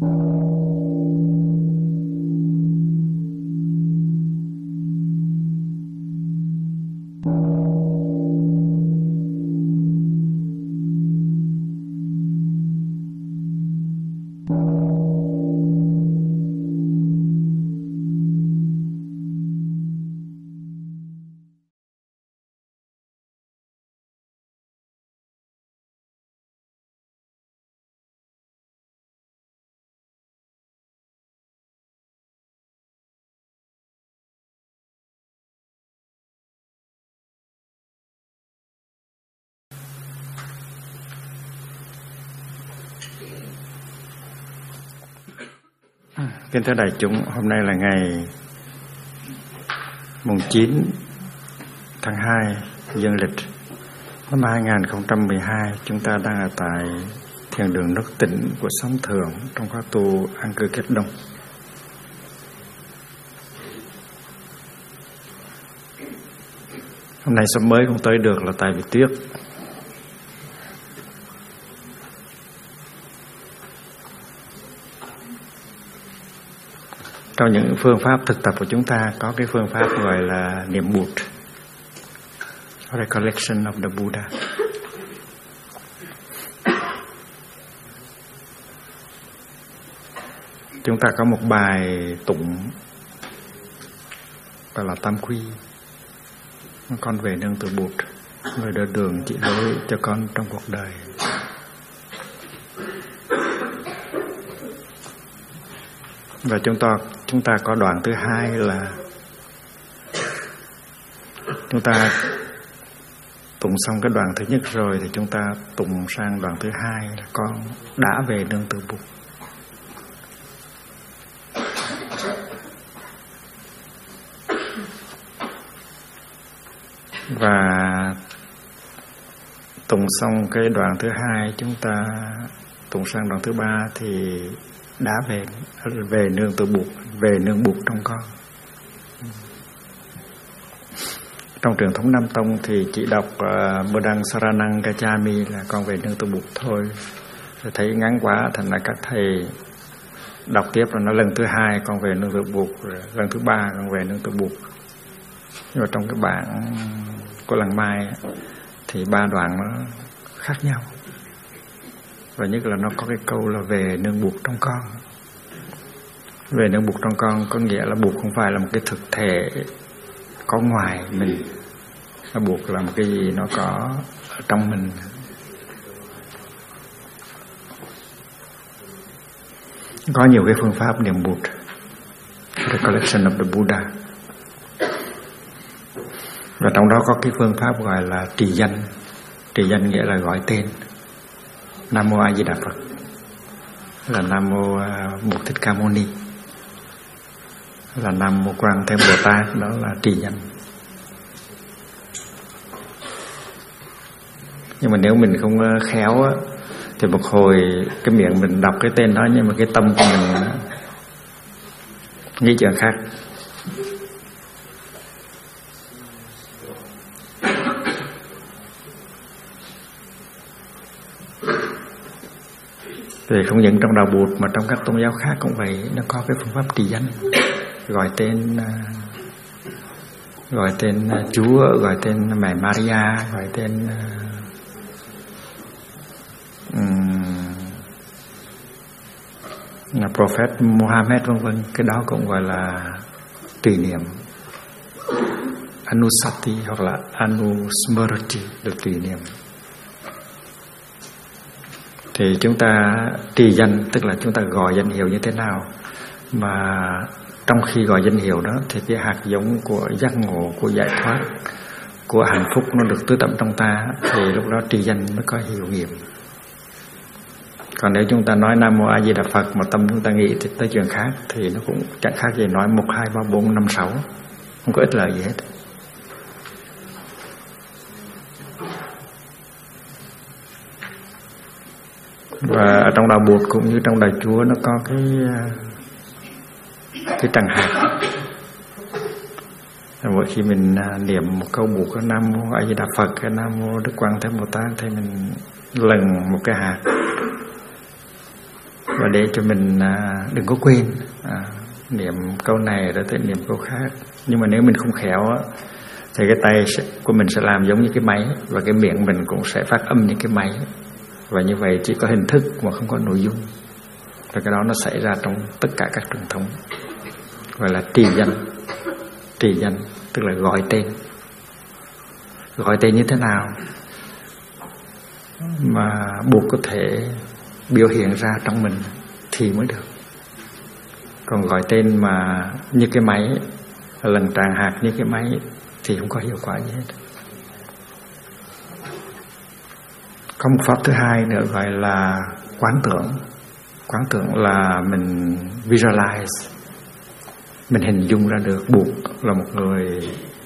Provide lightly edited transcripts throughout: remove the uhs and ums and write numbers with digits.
Kính thưa đại chúng, hôm nay là ngày mùng 9 tháng 2 dương lịch năm 2012. Chúng ta đang ở tại thiền đường Nước Tĩnh của Sóng Thượng trong khóa tu An Cư Kết Đông. Hôm nay sớm mới không tới được là tại vì tuyết. Trong những phương pháp thực tập của chúng ta có cái phương pháp gọi là niệm Bụt, Recollection of the Buddha. Chúng ta có một bài tụng gọi là Tam Quy: con về nương tựa Bụt, người đỡ đường chỉ lối cho con trong cuộc đời. Và chúng ta có đoạn thứ hai là chúng ta tụng xong cái đoạn thứ nhất rồi thì chúng ta tụng sang đoạn thứ hai là con đã về nương tựa Bụt. Và tụng xong cái đoạn thứ hai chúng ta tụng sang đoạn thứ ba thì đã về nương tựa Bụt, về nương Bụt trong con. Trong truyền thống Nam Tông thì chỉ đọc Bodang Saranang Gacchami là con về nương tựa Bụt thôi. Rồi thấy ngắn quá, thành ra các thầy đọc tiếp rồi nói lần thứ hai con về nương tựa Bụt, rồi lần thứ ba con về nương tựa Bụt. Nhưng mà trong cái bản của Lăng Mai thì ba đoạn nó khác nhau. Và nhất là nó có cái câu là về nương Bụt trong con. Về nương Bụt trong con có nghĩa là Bụt không phải là một cái thực thể có ngoài mình, mà Bụt là một cái gì nó có ở trong mình. Có nhiều cái phương pháp niệm Bụt, Recollection of the Buddha. Và trong đó có cái phương pháp gọi là trì danh. Trì danh nghĩa là gọi tên. Nam Mô A Di Đà Phật là Nam Mô Bụt Thích Ca Mâu Ni, là Nam Mô Quan Thế Bồ Tát, đó là trì danh. Nhưng mà nếu mình không khéo á, thì một hồi cái miệng mình đọc cái tên đó nhưng mà cái tâm của mình nghĩ chuyện khác. Thì không những trong đạo Bụt mà trong các tôn giáo khác cũng vậy, nó có cái phương pháp trì danh, gọi tên Chúa, gọi tên Mẹ Maria, gọi tên Prophet Muhammad vân vân. Cái đó cũng gọi là tùy niệm, Anusati hoặc là Anusmriti, được tùy niệm. Thì chúng ta trì danh tức là chúng ta gọi danh hiệu như thế nào, mà trong khi gọi danh hiệu đó thì cái hạt giống của giác ngộ, của giải thoát, của hạnh phúc nó được tưới tẩm trong ta, thì lúc đó trì danh mới có hiệu nghiệm. Còn nếu chúng ta nói Nam Mô A Di Đà Phật mà tâm chúng ta nghĩ thì tới chuyện khác, thì nó cũng chẳng khác gì nói 1, 2, 3, 4, 5, 6, không có ích lợi gì hết. Và ở trong đạo Bụt cũng như trong đạo Chúa nó có cái tràng hạt. Mỗi khi mình niệm một câu Bụt, cái Nam Mô A Di Đà Phật, cái Nam Mô Đức Quan Thế Bồ Tát, thì mình lần một cái hạt. và để cho mình đừng có quên niệm câu này rồi tới niệm câu khác. Nhưng mà nếu mình không khéo thì cái tay của mình sẽ làm giống như cái máy, và cái miệng mình cũng sẽ phát âm như cái máy, và như vậy chỉ có hình thức mà không có nội dung. Và cái đó nó xảy ra trong tất cả các truyền thống, gọi là trì danh. Trì danh tức là gọi tên. Gọi tên như thế nào mà buộc có thể biểu hiện ra trong mình thì mới được. Còn gọi tên mà như cái máy, lần tràng hạt như cái máy thì không có hiệu quả gì hết. Có một pháp thứ hai nữa gọi là quán tưởng. Quán tưởng là mình visualize, mình hình dung ra được Bụt là một người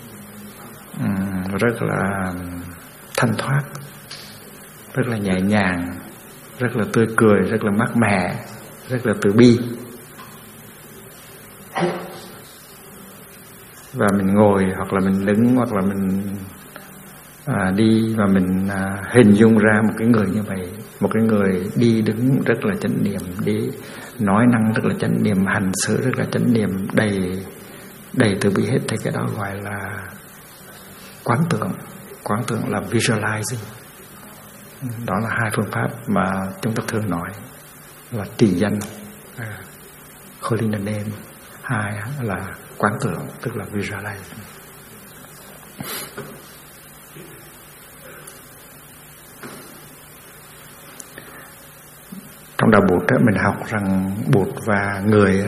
rất là thanh thoát, rất là nhẹ nhàng, rất là tươi cười, rất là mát mẻ, rất là từ bi. Và mình ngồi hoặc là mình đứng hoặc là mình đi, và mình hình dung ra một cái người như vậy, một cái người đi đứng rất là chánh niệm, đi nói năng rất là chánh niệm, hành xử rất là chánh niệm, đầy từ bi hết. Thì cái đó gọi là quán tưởng. Quán tưởng là visualizing. Đó là hai phương pháp mà chúng ta thường nói là trì danh, holy name. Hai là quán tưởng, tức là visualizing. Trong đạo Bụt mình học rằng Bụt và người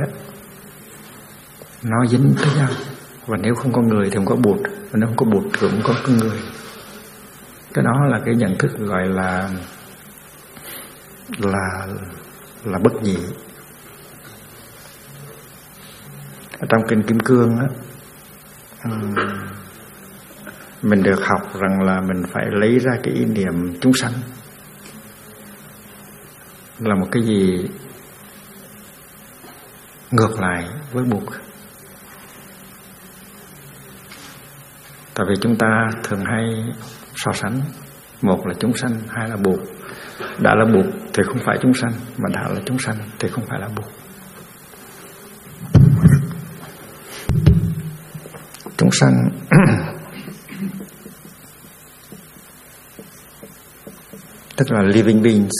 nó dính với nhau, và nếu không có người thì không có Bụt, và nếu không có Bụt thì cũng không có người. Cái đó là cái nhận thức gọi là bất nhị. Ở trong kinh Kim Cương mình được học rằng là mình phải lấy ra cái ý niệm chúng sanh là một cái gì ngược lại với Bụt. Tại vì chúng ta thường hay so sánh, một là chúng sanh, hai là Bụt. Đã là Bụt thì không phải chúng sanh, mà đã là chúng sanh thì không phải là Bụt. Chúng sanh tức là living beings.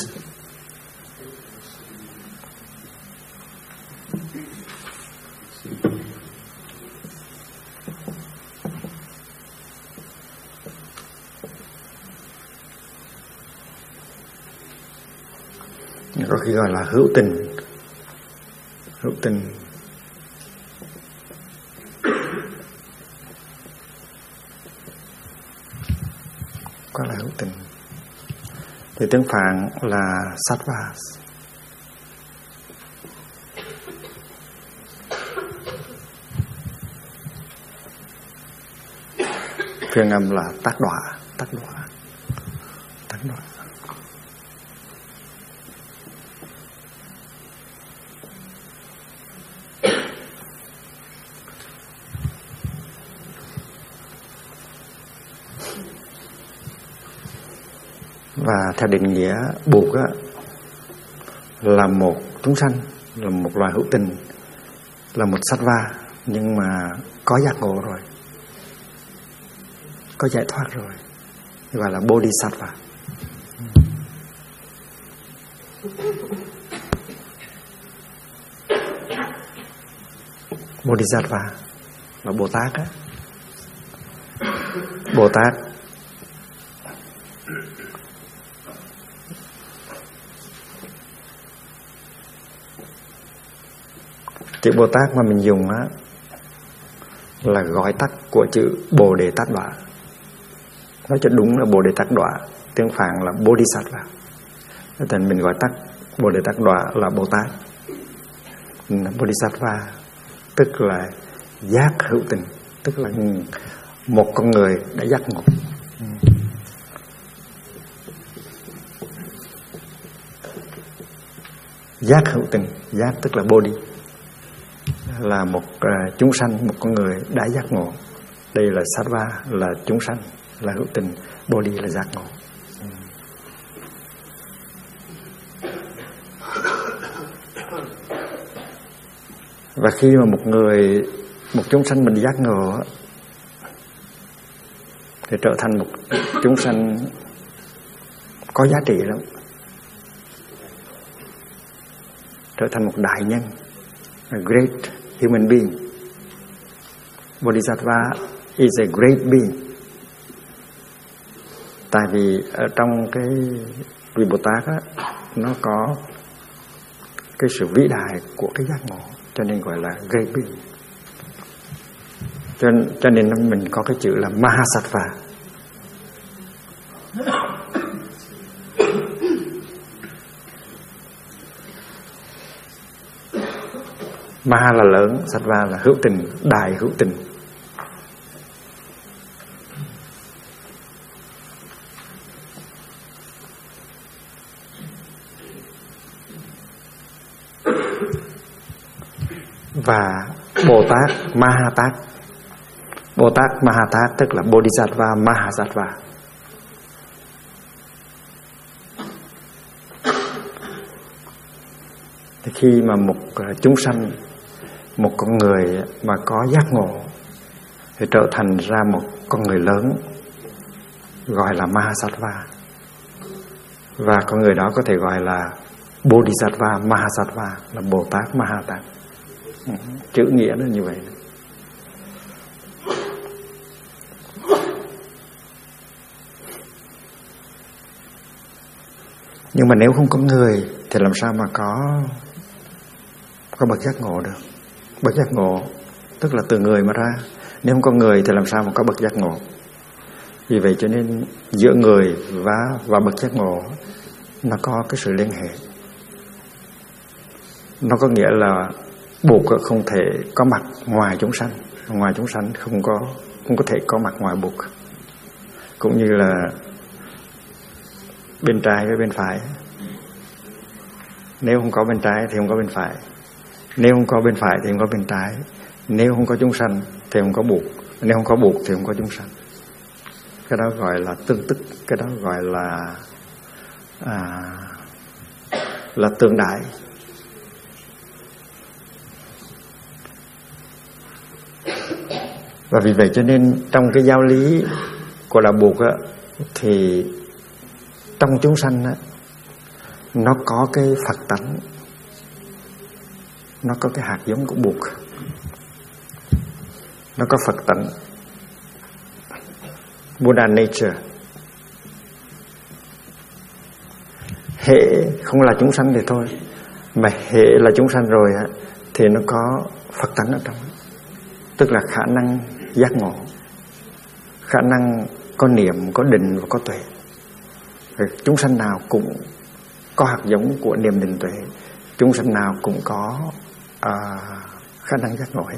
Có khi gọi là hữu tình. Hữu tình có là hữu tình. Thì tiếng Phạn là Sattvas. Phiên âm là tác đọa. Và theo định nghĩa Bụt là một chúng sanh, là một loài hữu tình, là một sattva, nhưng mà có giác ngộ rồi, có giải thoát rồi, gọi là bodhisattva. Bodhisattva là Bồ Tát á. Bồ Tát chữ Bồ Tát mà mình dùng là gọi tắt của chữ Bồ Đề Tát Đọa. Nói cho đúng là Bồ Đề Tát Đọa, tiếng Phạn là Bodhisattva. Nên mình gọi tắt Bồ Đề Tát Đọa là Bồ Tát. Bodhisattva tức là giác hữu tình, tức là một con người đã giác ngộ. Giác hữu tình, giác tức là Bodhi, là một chúng sanh, một con người đã giác ngộ. Đây là Sattva, là chúng sanh, là hữu tình. Bodhi là giác ngộ. Và khi mà một chúng sanh mình giác ngộ thì trở thành một chúng sanh có giá trị lắm, trở thành một đại nhân, a great human being. Bodhisattva is a great being. Tại vì ở trong cái vị Bồ Tát á, nó có cái sự vĩ đại của cái giác ngộ, cho nên gọi là great being. Cho nên mình có cái chữ là Mahasattva. Maha là lớn, Sattva là hữu tình, đại hữu tình. Và Bồ Tát Mahatát, Bồ Tát Mahatát tức là Bodhisattva Mahasattva. Thì khi mà một chúng sanh, một con người mà có giác ngộ thì trở thành ra một con người lớn, gọi là Mahasattva. Và con người đó có thể gọi là Bodhisattva Mahasattva, là Bồ Tát Mahatát. Chữ nghĩa nó như vậy. Nhưng mà nếu không có người thì làm sao mà có bậc giác ngộ được? Bậc giác ngộ tức là từ người mà ra. Nếu không có người thì làm sao mà có bậc giác ngộ? Vì vậy cho nên giữa người và bậc giác ngộ nó có cái sự liên hệ. Nó có nghĩa là Bụt không thể có mặt ngoài chúng sanh, ngoài chúng sanh không có thể có mặt ngoài Bụt. Cũng như là bên trái với bên phải, nếu không có bên trái thì không có bên phải, nếu không có bên phải thì không có bên trái, nếu không có chúng sanh thì không có Bụt, nếu không có Bụt thì không có chúng sanh. Cái đó gọi là tương tức, cái đó gọi là tương đại. Và vì vậy cho nên trong cái giáo lý của đạo Bụt á, thì trong chúng sanh á, nó có cái Phật tánh, nó có cái hạt giống của Bụt, nó có Phật tánh, Buddha nature. Hệ không là chúng sanh thì thôi, mà hệ là chúng sanh rồi á, thì nó có Phật tánh ở trong, tức là khả năng giác ngộ, khả năng có niệm, có định và có tuệ. Chúng sanh nào cũng có hạt giống của niệm định tuệ, chúng sanh nào cũng có khả năng giác ngộ hết.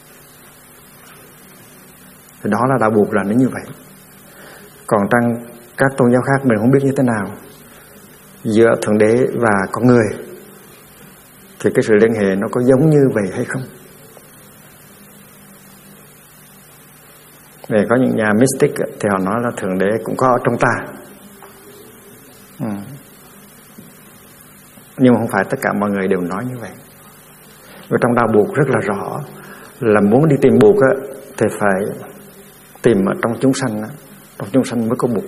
Thì đó là đạo Bụt là nó như vậy. Còn trong các tôn giáo khác mình không biết như thế nào, giữa Thượng Đế và con người thì cái sự liên hệ nó có giống như vậy hay không. Về có những nhà mystic thì họ nói là Thượng Đế cũng có ở trong ta. Nhưng mà không phải tất cả mọi người đều nói như vậy. Và trong đạo Bụt rất là rõ là muốn đi tìm Bụt thì phải tìm ở trong chúng sanh. Trong chúng sanh mới có Bụt,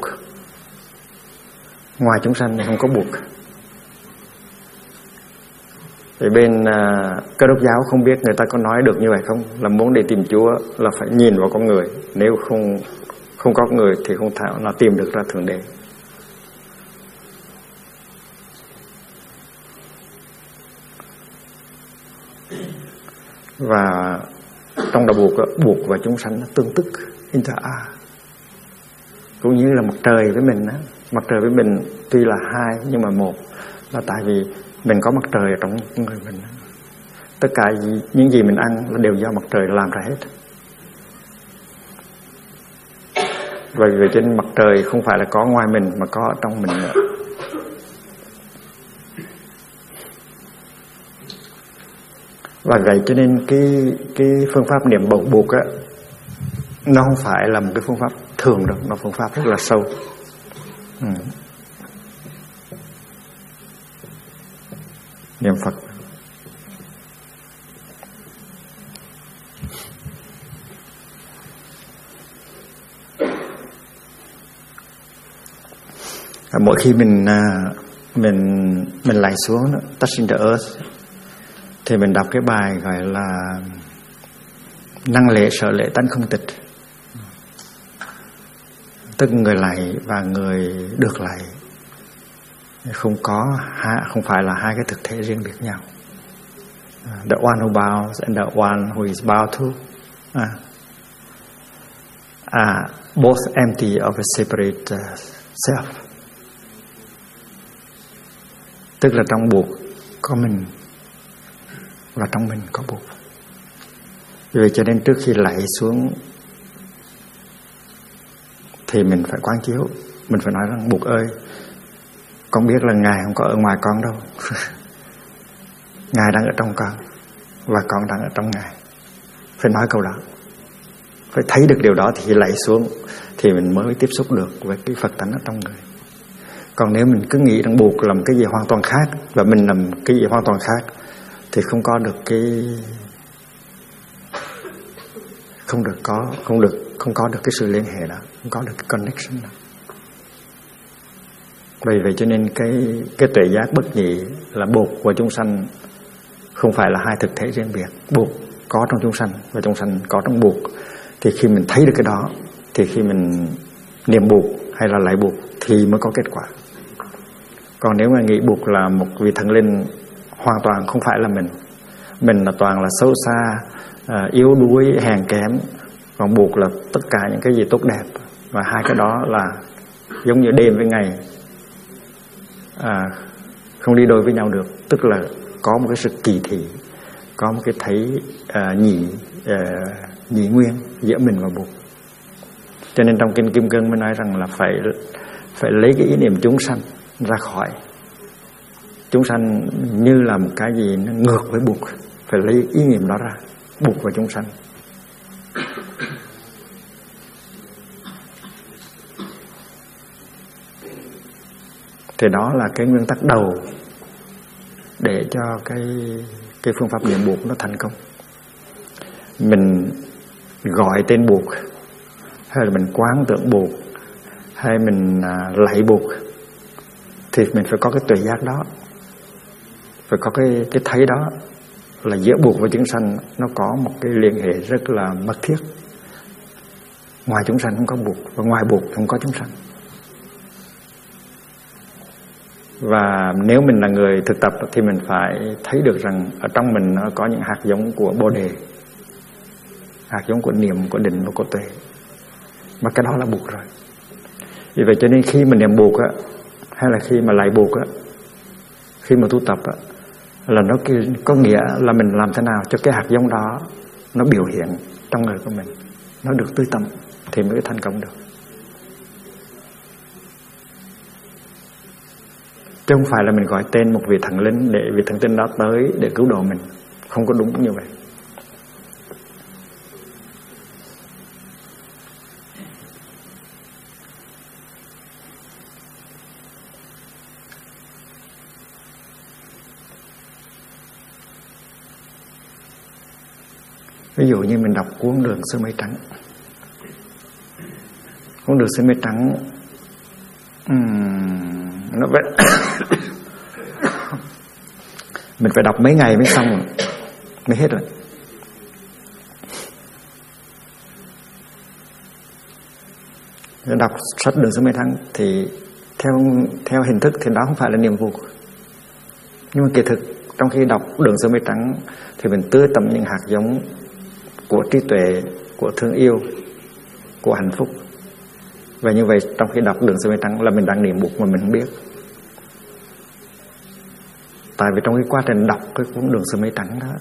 ngoài chúng sanh thì không có Bụt. Thì bên Cơ Đốc giáo không biết người ta có nói được như vậy không, là muốn đi tìm Chúa là phải nhìn vào con người, nếu không có người thì không thể nào tìm được ra Thượng Đế. Và trong đạo Bụt và chúng sanh nó tương tức, cũng như là mặt trời với mình á. Mặt trời với mình tuy là hai nhưng mà một, là tại vì mình có mặt trời ở trong người mình. Tất cả những gì mình ăn là đều do mặt trời làm ra hết. Và vì vậy trên mặt trời không phải là có ngoài mình mà có ở trong mình nữa. Và vậy cho nên cái phương pháp niệm Bụt á, nó không phải là một cái phương pháp thường đâu, nó phương pháp rất là sâu. Niệm Phật. Mỗi khi mình lạy xuống touching the earth thì mình đọc cái bài gọi là năng lễ sở lễ tánh không tịch, tức người lạy và người được lạy không phải là hai cái thực thể riêng biệt nhau. The one who bows and the one who is bowed to are both empty of a separate self. Tức là trong buộc có mình và trong mình có buộc. Vì cho nên trước khi lạy xuống thì mình phải quán chiếu, mình phải nói rằng buộc ơi, con biết là Ngài không có ở ngoài con đâu. Ngài đang ở trong con và con đang ở trong Ngài. Phải nói câu đó, phải thấy được điều đó thì khi lạy xuống thì mình mới tiếp xúc được với cái Phật tánh ở trong người. Còn nếu mình cứ nghĩ rằng buộc làm cái gì hoàn toàn khác và mình làm cái gì hoàn toàn khác thì không có được cái sự liên hệ đó, không có được cái connection đó. Vì vậy cho nên cái tuệ giác bất nhị là buộc và chúng sanh không phải là hai thực thể riêng biệt. Buộc có trong chúng sanh và chúng sanh có trong buộc. Thì khi mình thấy được cái đó thì khi mình niệm buộc hay là lại buộc thì mới có kết quả. Còn nếu mà nghĩ buộc là một vị thần linh hoàn toàn không phải là mình là toàn là xấu xa, yếu đuối, hèn kém, còn buộc là tất cả những cái gì tốt đẹp, và hai cái đó là giống như đêm với ngày, không đi đôi với nhau được. Tức là có một cái sự kỳ thị, có một cái thấy nhị nguyên giữa mình và buộc. Cho nên trong kinh Kim Cương mới nói rằng là phải lấy cái ý niệm chúng sanh ra khỏi. Chúng sanh như là một cái gì nó ngược với buộc, phải lấy ý niệm đó ra, buộc vào chúng sanh. Thì đó là cái nguyên tắc đầu để cho cái phương pháp niệm buộc nó thành công. Mình gọi tên buộc, hay là mình quán tưởng buộc, hay mình lạy buộc, thì mình phải có cái tuệ giác đó, phải có cái thấy đó là giữa buộc và chúng sanh nó có một cái liên hệ rất là mật thiết. Ngoài chúng sanh không có buộc, và ngoài buộc không có chúng sanh. Và nếu mình là người thực tập thì mình phải thấy được rằng ở trong mình nó có những hạt giống của Bồ Đề, hạt giống của niệm, của định và của tuệ, mà cái đó là buộc rồi. Vì vậy cho nên khi mình niệm buộc á, hay là khi mà lại buộc á, khi mà tu tập á, là nó có nghĩa là mình làm thế nào cho cái hạt giống đó nó biểu hiện trong người của mình, nó được tươi tắn thì mới thành công được. Chứ không phải là mình gọi tên một vị thần linh để vị thần linh đó tới để cứu độ mình. Không có đúng như vậy. Ví dụ như mình đọc cuốn Đường Sơ Mây Trắng. Cuốn Đường Sơ Mây Trắng nó vậy. Mình phải đọc mấy ngày mới xong rồi, mới hết rồi. Đọc sách Đường Sơ Mây Trắng thì theo hình thức thì đó không phải là niềm vui. Nhưng mà kỳ thực trong khi đọc Đường Sơ Mây Trắng thì mình tưới tẩm những hạt giống của trí tuệ, của thương yêu, của hạnh phúc. Và như vậy trong khi đọc Đường Sơ Mây Trắng là mình đang niệm buộc mà mình không biết. Tại vì trong cái quá trình đọc cái cuốn Đường Sơ Mây Trắng đó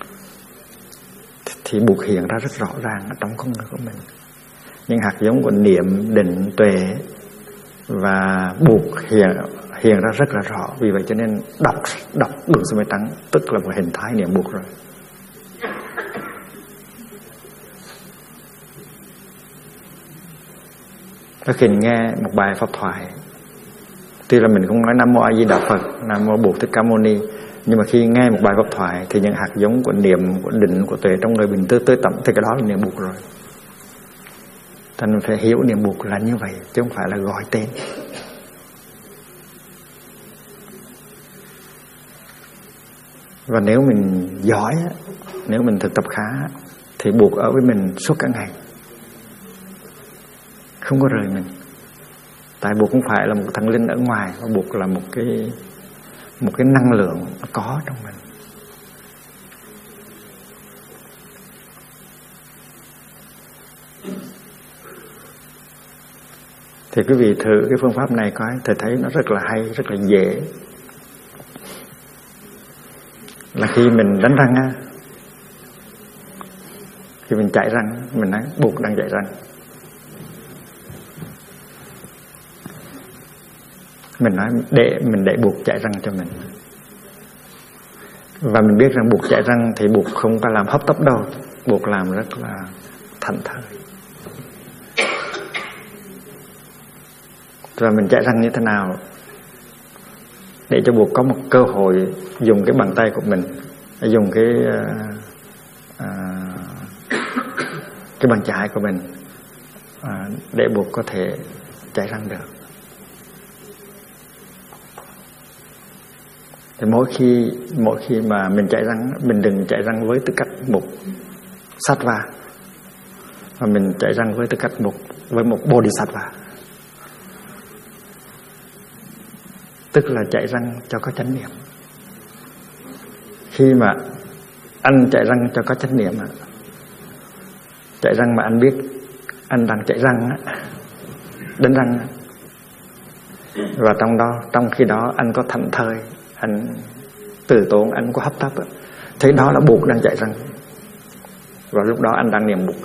thì buộc hiện ra rất rõ ràng ở trong con người của mình. Những hạt giống của niệm, định, tuệ và buộc hiện ra rất là rõ. Vì vậy cho nên đọc Đường Sơ Mây Trắng tức là một hình thái niệm buộc rồi. Có khi nghe một bài pháp thoại, tuy là mình không nói Nam Mô A Di Đà Phật, Nam Mô Bụt Thích Ca Mâu Ni, nhưng mà khi nghe một bài pháp thoại thì những hạt giống của niệm, của định, của tuệ trong người mình tới tận thì cái đó là niệm buộc rồi. Thành mình phải hiểu niệm buộc là như vậy chứ không phải là gọi tên. Và nếu mình giỏi, nếu mình thực tập khá, thì buộc ở với mình suốt cả ngày, không có rời mình. Tại buộc không phải là một thần linh ở ngoài, mà buộc là một cái năng lượng có trong mình. Thì quý vị thử cái phương pháp này coi, thầy thấy nó rất là hay, rất là dễ. Là khi mình đánh răng á, khi mình chải răng, mình nói buộc đang chải răng, mình nói mình để buộc chải răng cho mình. Và mình biết rằng buộc chải răng thì buộc không có làm hấp tấp đâu, buộc làm rất là thảnh thơi. Và mình chải răng như thế nào để cho buộc có một cơ hội dùng cái bàn tay của mình, dùng cái bàn chải của mình để buộc có thể chải răng được. Thì mỗi khi mà mình chải răng, mình đừng chải răng với tư cách một sattva, mà mình chải răng với tư cách với một bodhisattva, tức là chải răng cho có chánh niệm. Khi mà anh chải răng cho có chánh niệm, chải răng mà anh biết anh đang chải răng, đánh răng, và trong khi đó anh có thảnh thơi, anh từ tốn, anh có hấp tấp, thế đó là buộc đang chải răng. Và lúc đó anh đang niệm buộc.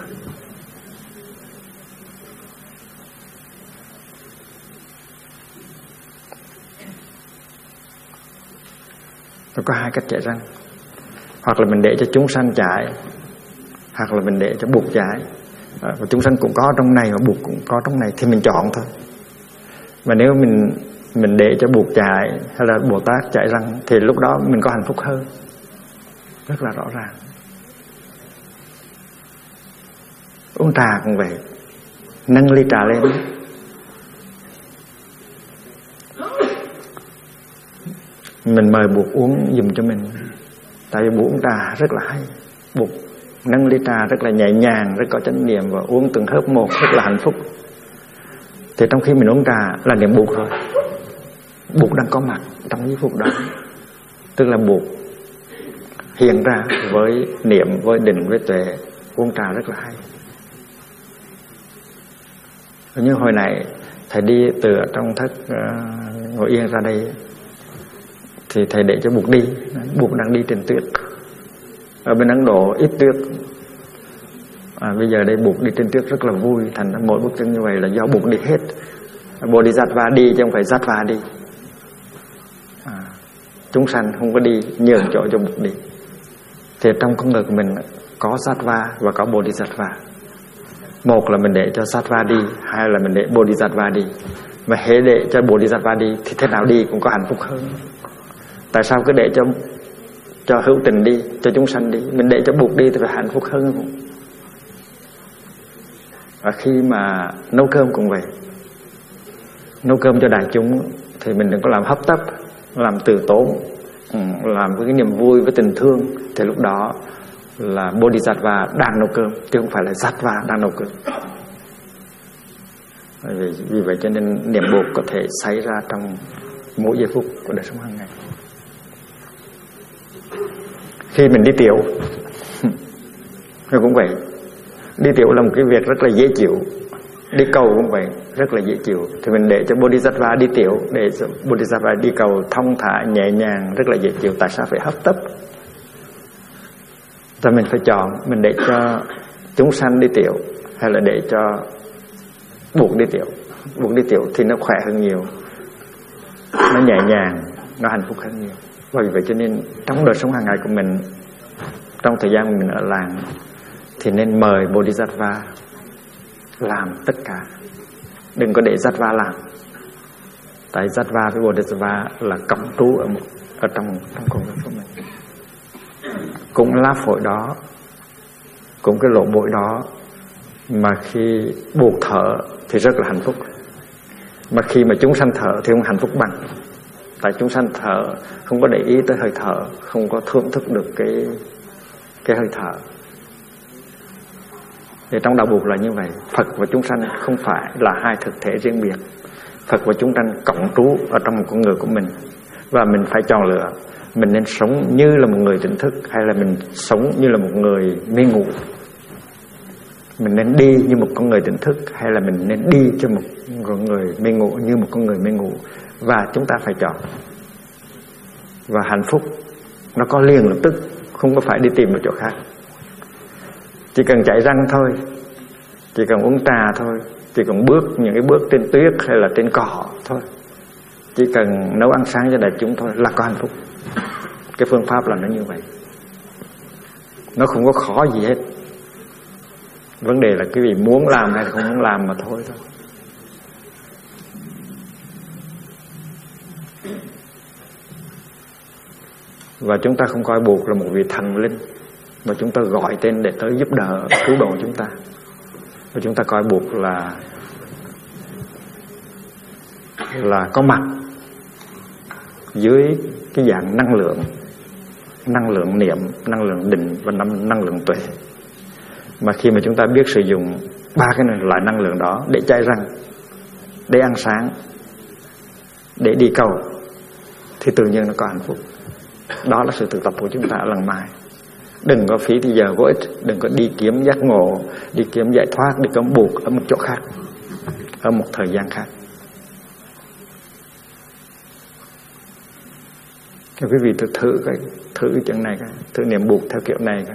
Nó có hai cách chải răng. Hoặc là mình để cho chúng sanh chải, hoặc là mình để cho buộc chải. Và chúng sanh cũng có trong này, và buộc cũng có trong này, thì mình chọn thôi. Và nếu mình để cho buộc chải hay là Bồ Tát chải răng, thì lúc đó mình có hạnh phúc hơn, rất là rõ ràng. Uống trà cũng vậy, nâng ly trà lên, mình mời buộc uống giùm cho mình. Tại vì buộc uống trà rất là hay, buộc nâng ly trà rất là nhẹ nhàng, rất có chánh niệm, và uống từng hớp một rất là hạnh phúc. Thì trong khi mình uống trà là niệm buộc rồi, buộc đang có mặt trong giây phút đó, tức là buộc hiện ra với niệm, với định, với tuệ. Uống trà rất là hay. Như hồi nãy thầy đi từ trong thất ngồi yên ra đây, thì thầy để cho buộc đi, buộc đang đi trên tuyết. Ở bên Ấn Độ ít tuyết, bây giờ đây buộc đi trên tuyết rất là vui. Thành ra mỗi bước chân như vậy là do buộc đi hết. Bodhisattva đi chứ không phải sattva đi. Chúng sanh không có đi, nhường chỗ cho buộc đi. Thì trong con người của mình có sattva và có bodhisattva. Một là mình để cho sattva đi, hai là mình để bodhisattva đi. Mà hễ để cho bodhisattva đi thì thế nào đi cũng có hạnh phúc hơn. Tại sao cứ để cho hữu tình đi, cho chúng sanh đi? Mình để cho buộc đi thì phải hạnh phúc hơn không? Và khi mà nấu cơm cũng vậy, nấu cơm cho đại chúng thì mình đừng có làm hấp tấp, làm từ tốn, làm với cái niềm vui, với tình thương. Thì lúc đó là bodhisattva đang nấu cơm, chứ không phải là sattva đang nấu cơm. Vì vậy cho nên niệm buộc có thể xảy ra trong mỗi giây phút của đời sống hàng ngày. Khi mình đi tiểu cũng vậy. Đi tiểu là một cái việc rất là dễ chịu. Đi cầu cũng vậy, rất là dễ chịu. Thì mình để cho bodhisattva đi tiểu, để cho bodhisattva đi cầu thông thả, nhẹ nhàng, rất là dễ chịu. Tại sao phải hấp tấp? Thì mình phải chọn, mình để cho chúng sanh đi tiểu, hay là để cho buộc đi tiểu. Buộc đi tiểu thì nó khỏe hơn nhiều, nó nhẹ nhàng, nó hạnh phúc hơn nhiều. Và vì vậy cho nên trong đời sống hàng ngày của mình, trong thời gian mình ở làng, thì nên mời bodhisattva làm tất cả, đừng có để sattva làm. Tại sattva với bodhisattva là cộng trú ở trong con người của mình. Cũng lá phổi đó, cũng cái lỗ mũi đó, mà khi buộc thở thì rất là hạnh phúc, mà khi mà chúng sanh thở thì không hạnh phúc bằng. Tại chúng sanh thở không có để ý tới hơi thở, không có thưởng thức được cái hơi thở. Thì trong đạo Bụt là như vậy. Phật và chúng sanh không phải là hai thực thể riêng biệt. Phật và chúng sanh cộng trú ở trong một con người của mình. Và mình phải chọn lựa, mình nên sống như là một người tỉnh thức hay là mình sống như là một người mê ngủ. Mình nên đi như một con người tỉnh thức hay là mình nên đi cho một con người mê ngủ, như một con người mê ngủ. Và chúng ta phải chọn. Và hạnh phúc nó có liền lập tức, không có phải đi tìm một chỗ khác. Chỉ cần chải răng thôi, chỉ cần uống trà thôi, chỉ cần bước những cái bước trên tuyết hay là trên cỏ thôi, chỉ cần nấu ăn sáng cho đại chúng thôi là có hạnh phúc. Cái phương pháp là nó như vậy. Nó không có khó gì hết. Vấn đề là cái gì muốn làm hay không muốn làm mà thôi. Và chúng ta không coi Bụt là một vị thần linh mà chúng ta gọi tên để tới giúp đỡ, cứu độ chúng ta. Và chúng ta coi Bụt là có mặt dưới cái dạng năng lượng niệm, năng lượng định và năng lượng tuệ. Mà khi mà chúng ta biết sử dụng ba cái loại năng lượng đó để chải răng, để ăn sáng, để đi cầu, thì tự nhiên nó có hạnh phúc. Đó là sự thực tập của chúng ta lần mai. Đừng có phí thì giờ vô ích. Đừng có đi kiếm giác ngộ, đi kiếm giải thoát, đi kiếm Bụt ở một chỗ khác, ở một thời gian khác. Cho quý vị thử chuyện này, thử niệm Bụt theo kiểu này,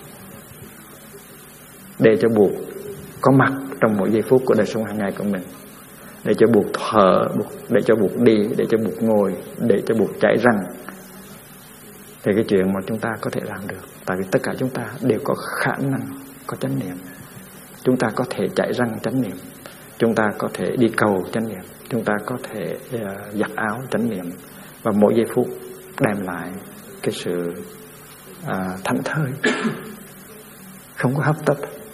để cho Bụt có mặt trong mỗi giây phút của đời sống hàng ngày của mình, để cho Bụt thở, để cho Bụt đi, để cho Bụt ngồi, để cho Bụt chải răng. Thì cái chuyện mà chúng ta có thể làm được. Tại vì tất cả chúng ta đều có khả năng có chánh niệm. Chúng ta có thể chải răng chánh niệm, chúng ta có thể đi cầu chánh niệm, chúng ta có thể giặt áo chánh niệm. Và mỗi giây phút đem lại cái sự thảnh thơi, không có hấp tấp.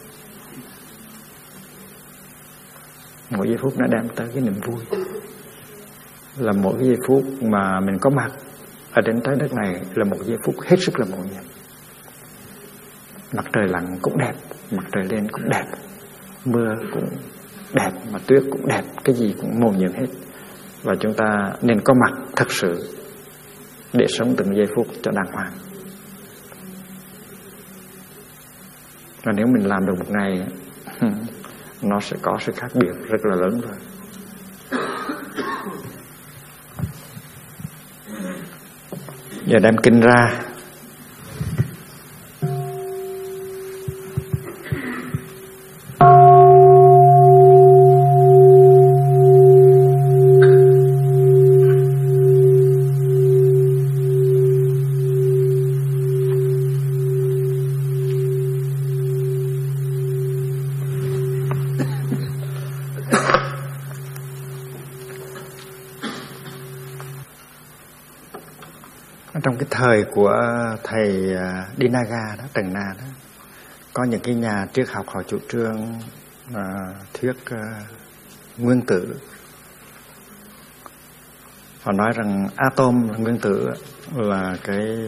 Mỗi giây phút nó đem tới cái niềm vui. Là mỗi cái giây phút mà mình có mặt ở trên trái đất này là một giây phút hết sức là mầu nhiệm. Mặt trời lặn cũng đẹp, mặt trời lên cũng đẹp, mưa cũng đẹp, mà tuyết cũng đẹp, cái gì cũng mầu nhiệm hết. Và chúng ta nên có mặt thật sự để sống từng giây phút cho đàng hoàng. Và nếu mình làm được một ngày, nó sẽ có sự khác biệt rất là lớn rồi. Giờ đem kinh ra. Trong cái thời của thầy Dinaga đó, Trần Na đó, có những cái nhà triết học họ chủ trương thuyết nguyên tử. Họ nói rằng atom nguyên tử là cái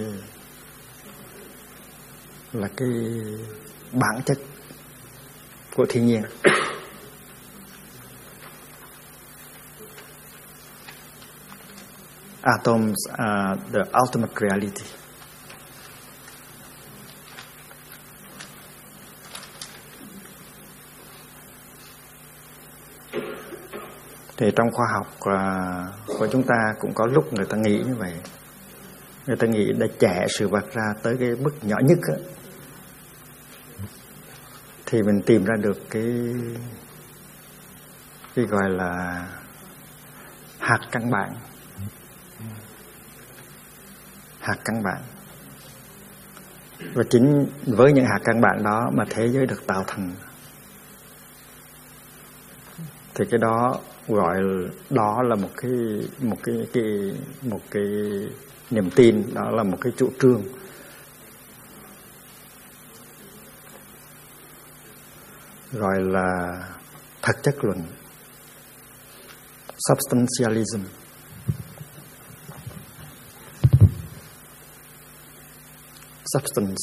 bản chất của thiên nhiên. Atoms are the ultimate reality. Thì trong khoa học của chúng ta cũng có lúc người ta nghĩ như vậy. Người ta nghĩ để trẻ sự vật ra tới cái mức nhỏ nhất á, thì mình tìm ra được cái gọi là hạt căn bản. Hạt căn bản. Và chính với những hạt căn bản đó mà thế giới được tạo thành. Thì cái đó gọi đó là một cái niềm tin, đó là một cái chủ trương. Gọi là thực chất luận, substantialism. substance.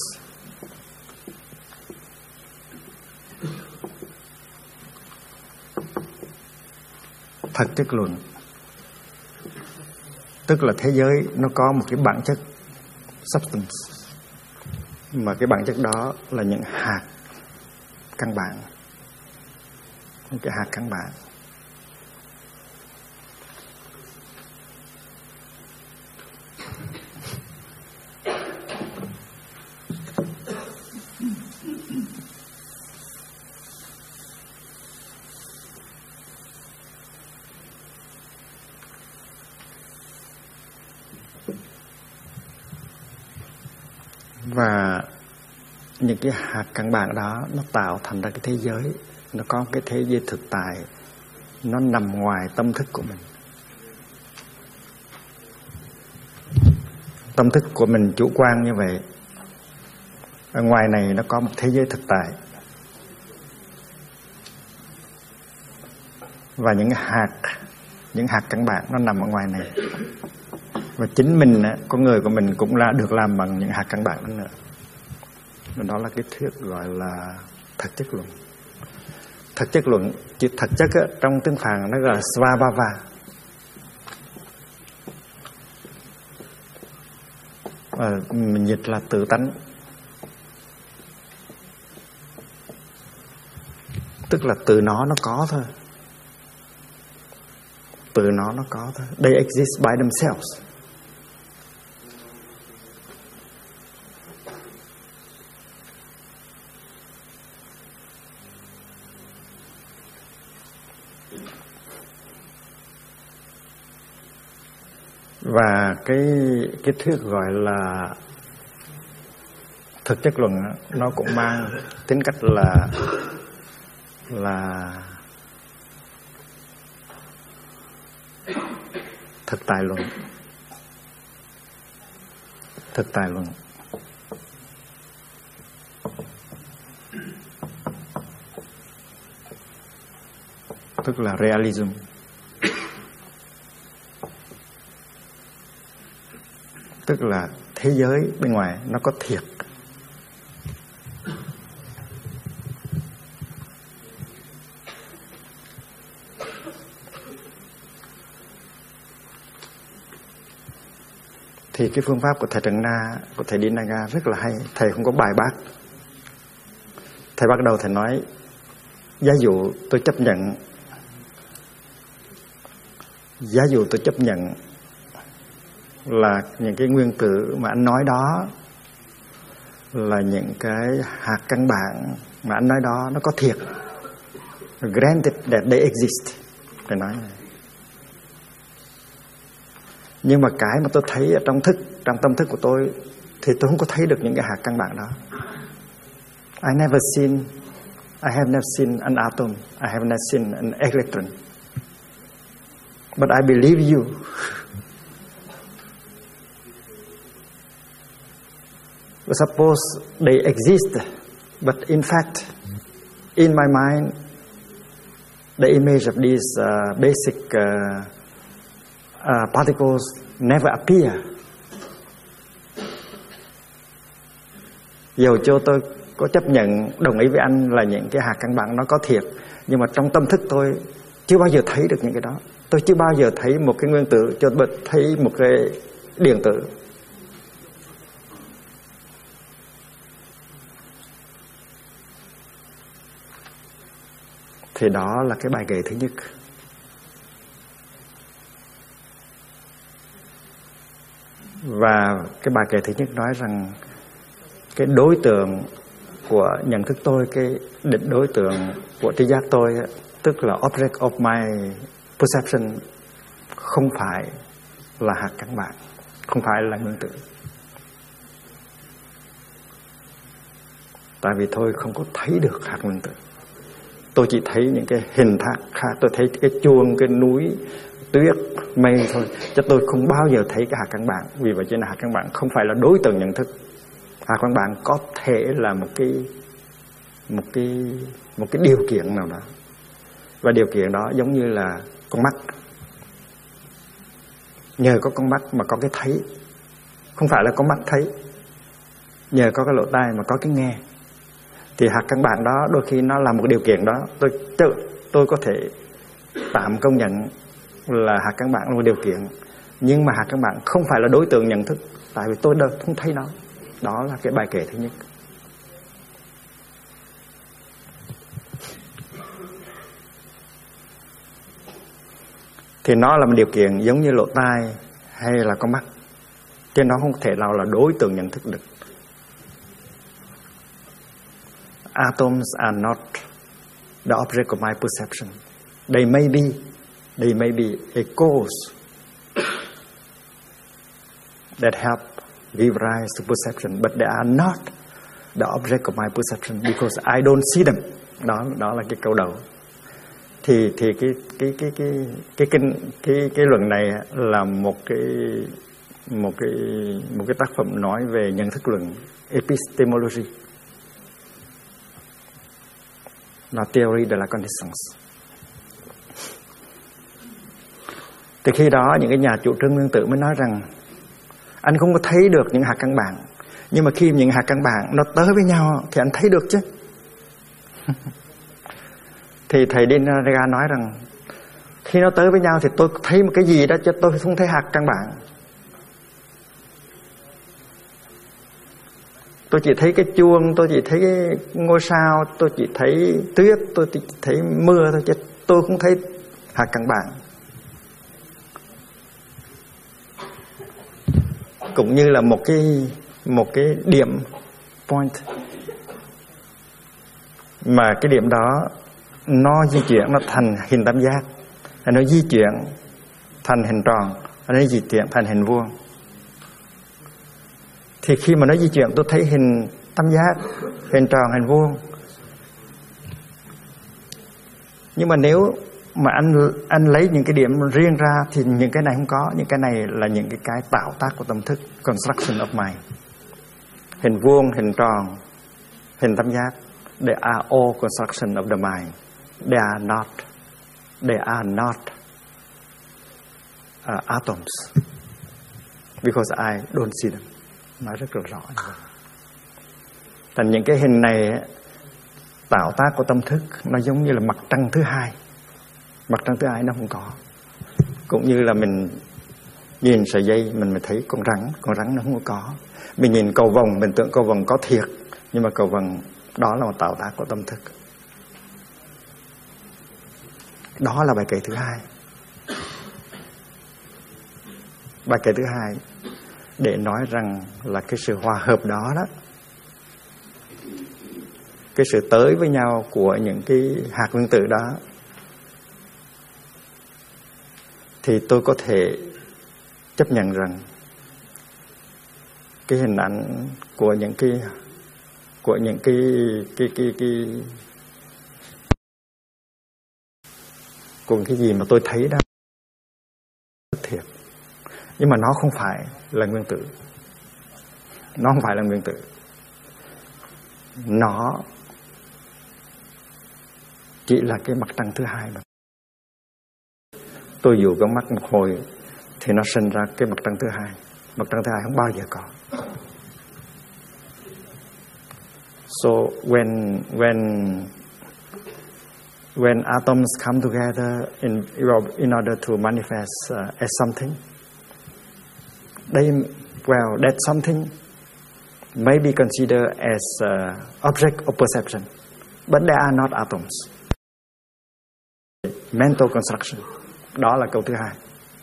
Thật chất luận, tức là thế giới nó có một cái bản chất substance, mà cái bản chất đó là những hạt căn bản, những cái hạt căn bản. Và những cái hạt căn bản đó nó tạo thành ra cái thế giới. Nó có cái thế giới thực tại, nó nằm ngoài tâm thức của mình. Tâm thức của mình chủ quan như vậy. Ở ngoài này nó có một thế giới thực tại. Và những hạt căn bản nó nằm ở ngoài này. Và chính mình, con người của mình cũng là được làm bằng những hạt căn bản đó nữa. Và đó là cái thuyết gọi là thật chất luận. Thật chất luận, chữ thật chất á, trong tiếng Phạn nó gọi là svabhava. Và mình dịch là tự tánh. Tức là từ nó có thôi. Từ nó có thôi. They exist by themselves. Và cái thuyết gọi là thực chất luận nó cũng mang tính cách là thực tại luận. Thực tại luận. Tức là realism. Tức là thế giới bên ngoài nó có thiệt. Thì cái phương pháp của thầy Trần Na, của thầy Dinaga rất là hay. Thầy không có bài bác. Thầy bắt đầu thầy nói, giả dụ tôi chấp nhận là những cái nguyên tử mà anh nói đó là những cái hạt căn bản mà anh nói đó nó có thiệt. Granted that they exist. Thầy nói này. Nhưng mà cái mà tôi thấy ở trong tâm thức của tôi thì tôi không có thấy được những cái hạt căn bản đó. I have never seen an atom. I have never seen an electron. But I believe you. Suppose they exist, but in fact, in my mind, the image of these basic particles never appear. Dù cho tôi có chấp nhận, đồng ý với anh là những cái hạt căn bản nó có thiệt, nhưng mà trong tâm thức tôi chưa bao giờ thấy được những cái đó. Tôi chưa bao giờ thấy một cái nguyên tử cho tôi thấy một cái điện tử. Thì đó là cái bài kệ thứ nhất. Và cái bài kệ thứ nhất nói rằng cái đối tượng của nhận thức tôi, cái định đối tượng của tri giác tôi, tức là object of my perception, không phải là hạt căn bản, không phải là nguyên tử. Tại vì tôi không có thấy được hạt nguyên tử. Tôi chỉ thấy những cái hình thác khác. Tôi thấy cái chuông, cái núi, tuyết, mây thôi. Chứ tôi không bao giờ thấy cái hạt căn bản. Vì vậy cho nên hạt căn bản không phải là đối tượng nhận thức. Hạt căn bản có thể là một cái điều kiện nào đó. Và điều kiện đó giống như là con mắt. Nhờ có con mắt mà có cái thấy. Không phải là con mắt thấy, nhờ có cái lỗ tai mà có cái nghe. Thì hạt căn bản đó đôi khi nó là một điều kiện đó. Tôi có thể tạm công nhận là hạt căn bản là một điều kiện, nhưng mà hạt căn bản không phải là đối tượng nhận thức, tại vì tôi đâu không thấy nó. Đó là cái bài kể thứ nhất. Thì nó là một điều kiện giống như lỗ tai hay là con mắt, chứ nó không thể nào là đối tượng nhận thức được. Atoms are not the object of my perception. They may be a cause that help give rise to perception, but they are not the object of my perception because I don't see them. Đó là cái câu đầu. Thì cái luận này là một cái tác phẩm nói về nhận thức luận, epistemology, là theory de la connaissance. Từ khi đó những cái nhà chủ trương nguyên tử mới nói rằng anh không có thấy được những hạt căn bản, nhưng mà khi những hạt căn bản nó tới với nhau thì anh thấy được chứ. Thì thầy Dinaga nói rằng khi nó tới với nhau thì tôi thấy một cái gì đó chứ tôi không thấy hạt căn bản. Tôi chỉ thấy cái chuông, tôi chỉ thấy cái ngôi sao, tôi chỉ thấy tuyết, tôi chỉ thấy mưa thôi chứ tôi không thấy hạt căn bản. Cũng như là một cái điểm point, mà cái điểm đó nó di chuyển nó thành hình tam giác, nó di chuyển thành hình tròn, nó di chuyển thành hình vuông. Thì khi mà nó di chuyển tôi thấy hình tam giác, hình tròn, hình vuông. Nhưng mà nếu mà anh lấy những cái điểm riêng ra thì những cái này không có. Những cái này là những cái tạo tác của tâm thức, construction of mind. Hình vuông, hình tròn, hình tam giác, they are all construction of the mind. They are not atoms because I don't see them. Nói rất là rõ như vậy. Thành những cái hình này tạo tác của tâm thức nó giống như là mặt trăng thứ hai. Mặt trăng thứ hai nó không có. Cũng như là mình nhìn sợi dây mình mới thấy con rắn nó không có. Mình nhìn cầu vồng mình tưởng cầu vồng có thiệt, nhưng mà cầu vồng đó là một tạo tác của tâm thức. Đó là bài kể thứ hai. Bài kể thứ hai để nói rằng là cái sự hòa hợp đó đó, cái sự tới với nhau của những cái hạt nguyên tử đó, thì tôi có thể chấp nhận rằng cái hình ảnh của những cái gì mà tôi thấy đó thiệt, nhưng mà nó không phải là nguyên tử. Nó không phải là nguyên tử. Nó chỉ là cái mặt trăng thứ hai mà. Tôi dù có mắt một hồi thì nó sinh ra cái mặt trăng thứ hai. Mặt trăng thứ hai không bao giờ có. So when atoms come together in order to manifest as something, that something may be considered as object of perception, but they are not atoms. Mental construction. Đó là câu thứ hai.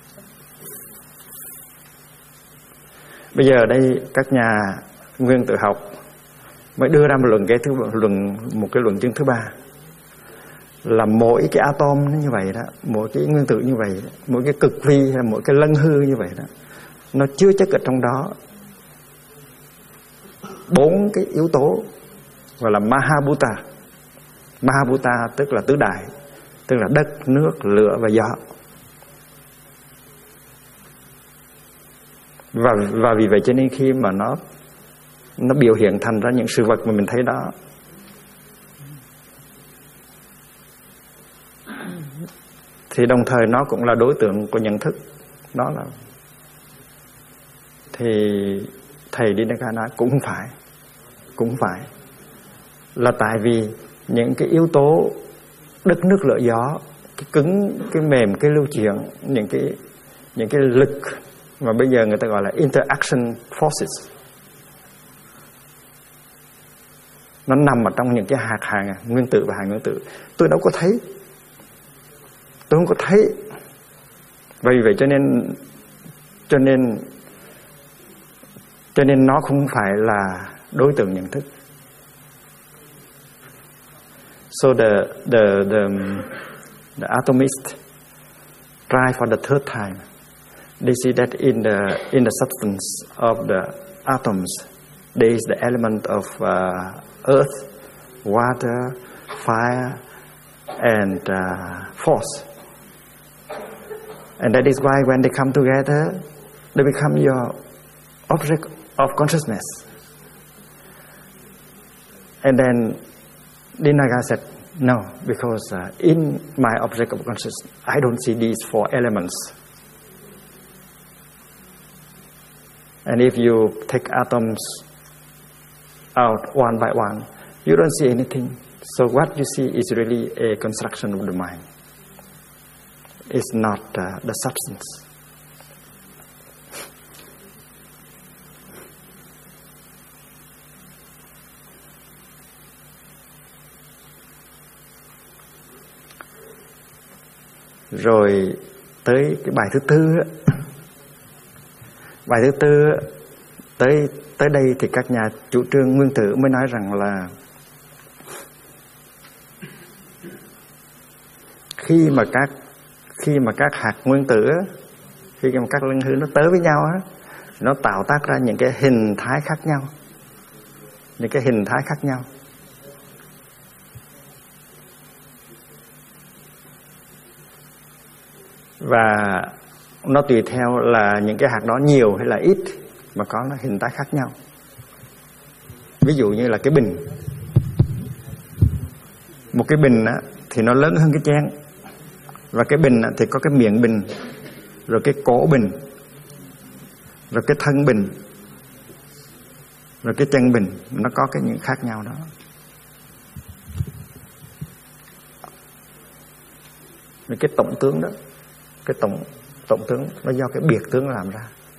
Bây giờ đây các nhà nguyên tử học mới đưa ra một cái luận chứng thứ ba, là mỗi cái atom nó như vậy đó, mỗi cái nguyên tử như vậy, mỗi cái cực vi hay mỗi cái lân hư như vậy đó, nó chứa chất ở trong đó 4 cái yếu tố gọi là Mahabhuta. Mahabhuta tức là tứ đại, tức là đất, nước, lửa và gió. Và vì vậy cho nên khi mà nó biểu hiện thành ra những sự vật mà mình thấy đó, thì đồng thời nó cũng là đối tượng của nhận thức. Đó là, thì thầy Dinaga nói cũng không phải. cũng phải. Là tại vì những cái yếu tố đất nước lửa gió, cái cứng, cái mềm, cái lưu chuyển, những cái lực mà bây giờ người ta gọi là interaction forces, nó nằm ở trong những cái hạt nguyên tử và hạt nguyên tử. Tôi đâu có thấy, tôi không có thấy. Vì vậy cho nên nó không phải là đối tượng nhận thức. So the atomists try for the third time. They see that in the substance of the atoms there is the element of earth, water, fire, and force. And that is why when they come together, they become your object of consciousness. And then Dinaga said, no, because in my object of consciousness, I don't see these four elements. And if you take atoms out one by one, you don't see anything. So what you see is really a construction of the mind. It's not the substance. Rồi tới cái bài thứ tư, tới đây thì các nhà chủ trương nguyên tử mới nói rằng là khi mà các hạt nguyên tử, khi mà các linh hư nó tới với nhau á, nó tạo tác ra những cái hình thái khác nhau, và nó tùy theo là những cái hạt đó nhiều hay là ít mà có nó hình thái khác nhau. Ví dụ như là cái bình, một cái bình á, thì nó lớn hơn cái chén, và cái bình á, thì có cái miệng bình, rồi cái cổ bình, rồi cái thân bình, rồi cái chân bình, nó có cái những khác nhau đó. Rồi cái tổng tướng đó, cái tổng tướng nó do cái biệt tướng làm ra.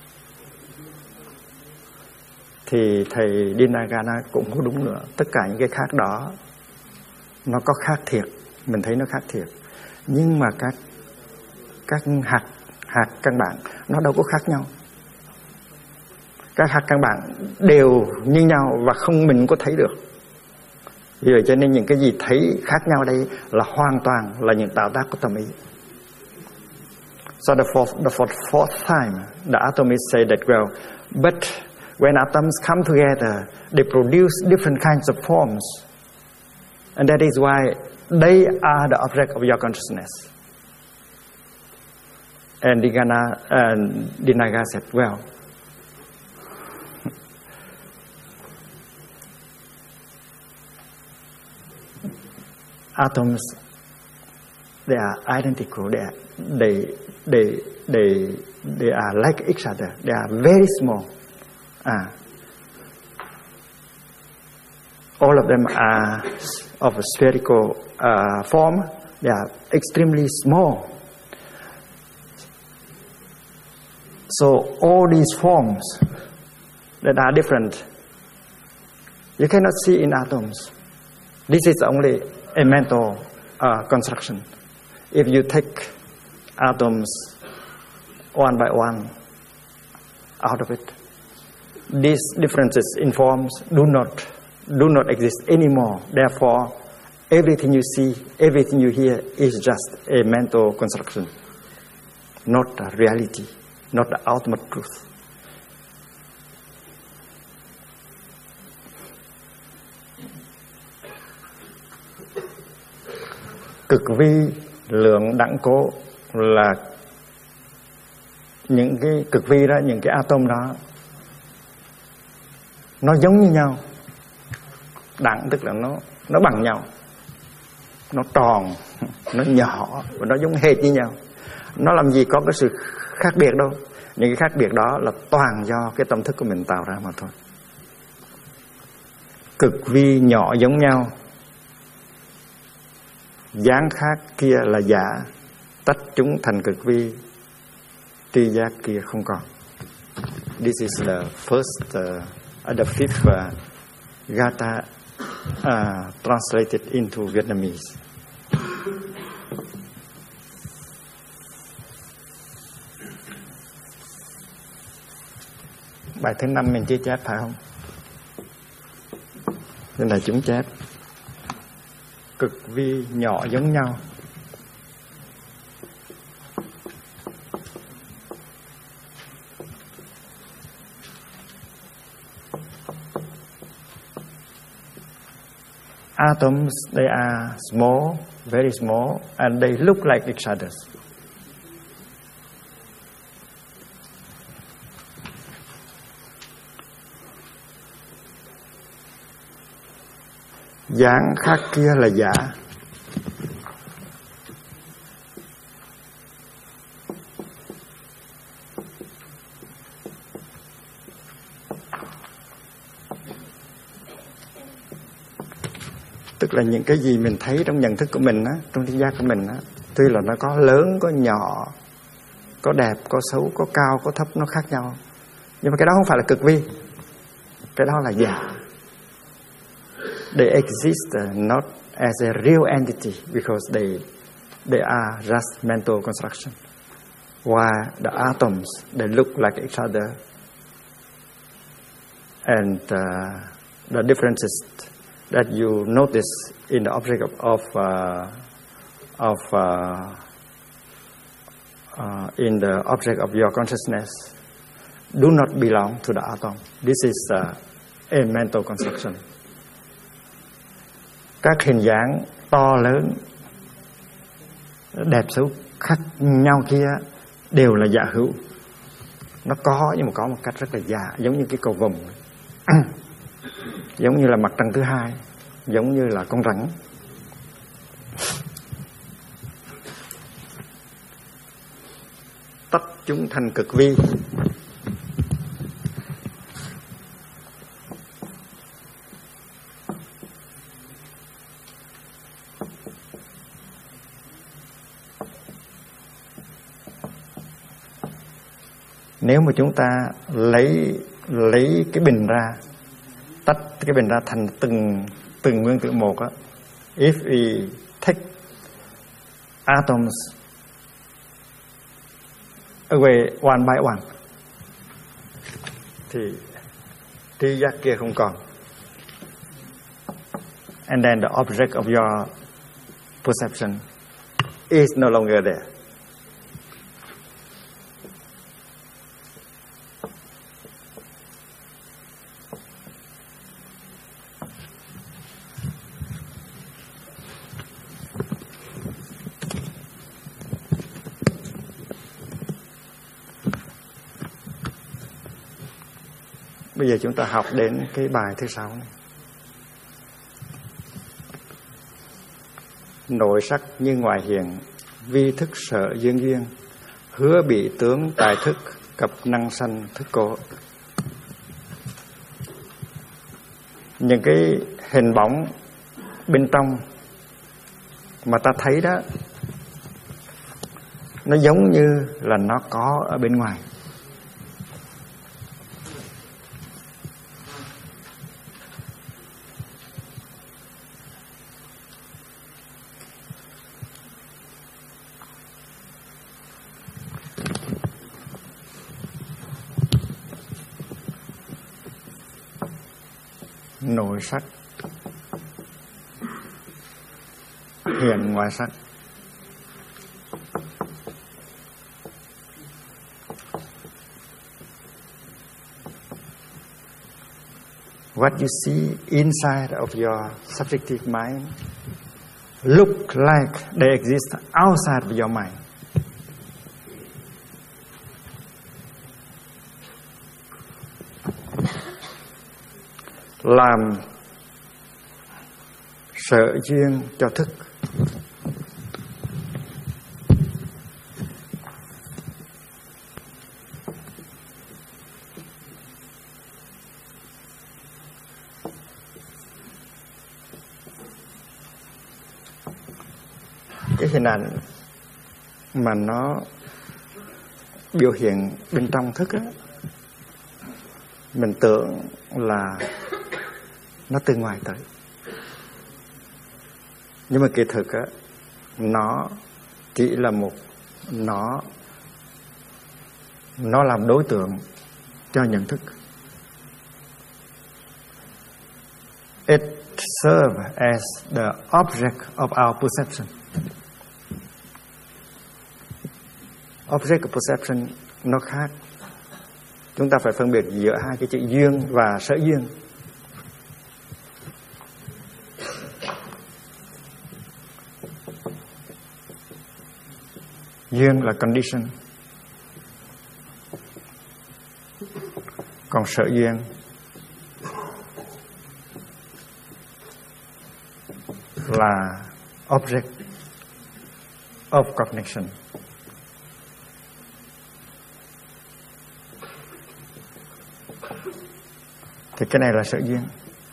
Thì thầy Dhinayana cũng có đúng nữa. Tất cả những cái khác đó nó có khác thiệt, mình thấy nó khác thiệt. Nhưng mà các hạt căn bản nó đâu có khác nhau. Các hạt căn bản đều như nhau và không mình có thấy được. Vì vậy cho nên những cái gì thấy khác nhau đây là hoàn toàn là những tạo tác của tâm ý. So the fourth time, the atomists say that, well, but when atoms come together, they produce different kinds of forms. And that is why they are the object of your consciousness. And Dinaga said, well, atoms, they are identical. They are like each other. They are very small. All of them are of a spherical form. They are extremely small. So all these forms that are different, you cannot see in atoms. This is only a mental construction. If you take atoms one by one out of it, these differences in forms do not exist anymore. Therefore, everything you see, everything you hear is just a mental construction, not a reality, not the ultimate truth. Cực vi, lượng, đẳng cố là những cái cực vi đó, những cái atom đó nó giống như nhau. Đẳng tức là nó bằng nhau, nó tròn, nó nhỏ và nó giống hệt như nhau. Nó làm gì có cái sự khác biệt đâu. Những cái khác biệt đó là toàn do cái tâm thức của mình tạo ra mà thôi. cực vi nhỏ giống nhau, dáng khác kia là giả, tách chúng thành cực vi, tri giác kia không còn. This is the first, the fifth Gatha translated into Vietnamese. Bài thứ 5 mình chưa chép phải không? Nên là chúng chép. Cực vi nhỏ giống nhau, atoms, they are small, very small, and they look like each other. Dáng khác kia là giả. Tức là những cái gì mình thấy trong nhận thức của mình á, trong tri giác của mình á, tuy là nó có lớn, có nhỏ, có đẹp, có xấu, có cao, có thấp, nó khác nhau, nhưng mà cái đó không phải là cực vi, cái đó là giả. They exist not as a real entity because they are just mental construction. While the atoms, they look like each other, and the differences that you notice in the object in the object of your consciousness do not belong to the atom. This is a mental construction. Các hình dáng to lớn, đẹp xấu khác nhau kia đều là giả hữu. Nó có nhưng mà có một cách rất là giả, giống như cái cầu vồng, giống như là mặt trăng thứ hai, giống như là con rắn. Tách chúng thành cực vi. Nếu mà chúng ta lấy cái bình ra, tách cái bình ra thành từng nguyên tử một á, if we take atoms away one by one, thì tri giác kia không còn, and then the object of your perception is no longer there. Bây giờ chúng ta học đến cái bài thứ 6 này. Nội sắc như ngoài hiện, vi thức sở duyên duyên, hứa bị tướng tài thức, cập năng sanh thức cố. Những cái hình bóng bên trong mà ta thấy đó, nó giống như là nó có ở bên ngoài. Nội sắc hiện ngoại sắc. What you see inside of your subjective mind look like they exist outside of your mind. Làm sở duyên cho thức. cái hình ảnh mà nó biểu hiện bên trong thức á, mình tưởng là nó từ ngoài tới, nhưng mà kỳ thực á, nó chỉ là nó làm đối tượng cho nhận thức. It serves as the object of our perception. Object of perception nó khác. Chúng ta phải phân biệt giữa hai cái chữ duyên và sở duyên. Duyên là condition, còn sở duyên là object of cognition. Thì cái này là sở duyên.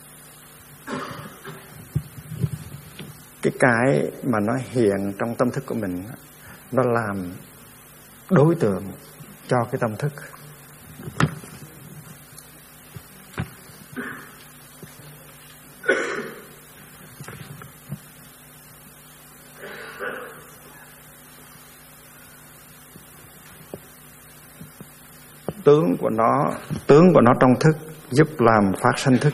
Cái mà nó hiện trong tâm thức của mình, nó làm đối tượng cho cái tâm thức. Tướng của nó trong thức giúp làm phát sinh thức.